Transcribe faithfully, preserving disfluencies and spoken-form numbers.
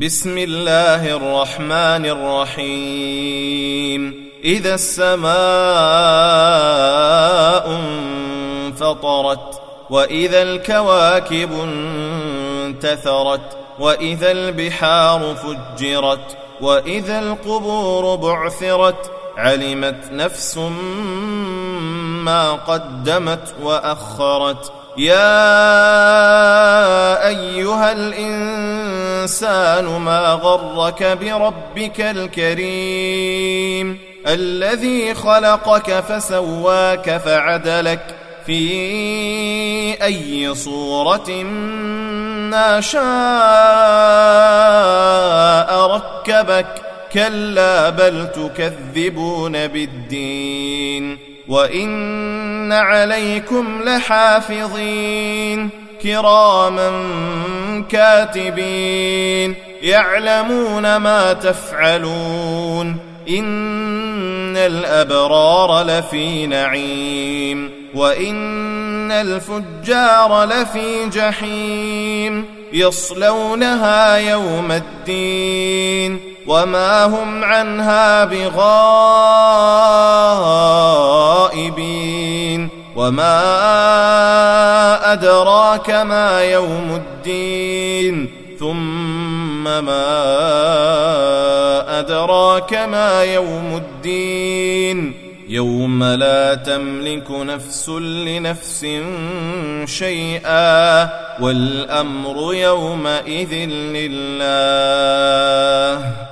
بسم الله الرحمن الرحيم إذا السماء انفطرت وإذا الكواكب انتثرت وإذا البحار فجرت وإذا القبور بعثرت علمت نفس ما قدمت وأخرت يا أيها الإنسان ما غرك بربك الكريم الذي خلقك فسواك فعدلك في أي صورة ما شاء ركبك كلا بل تكذبون بالدين وإن عليكم لحافظين كراما كاتبين يعلمون ما تفعلون إن الأبرار لفي نعيم وإن الفجار لفي جحيم يصلونها يوم الدين وما هم عنها بغائبين وما أدراك ما يوم الدين ثم ما أدراك ما يوم الدين يوم لا تملك نفس لنفس شيئا والأمر يومئذ لله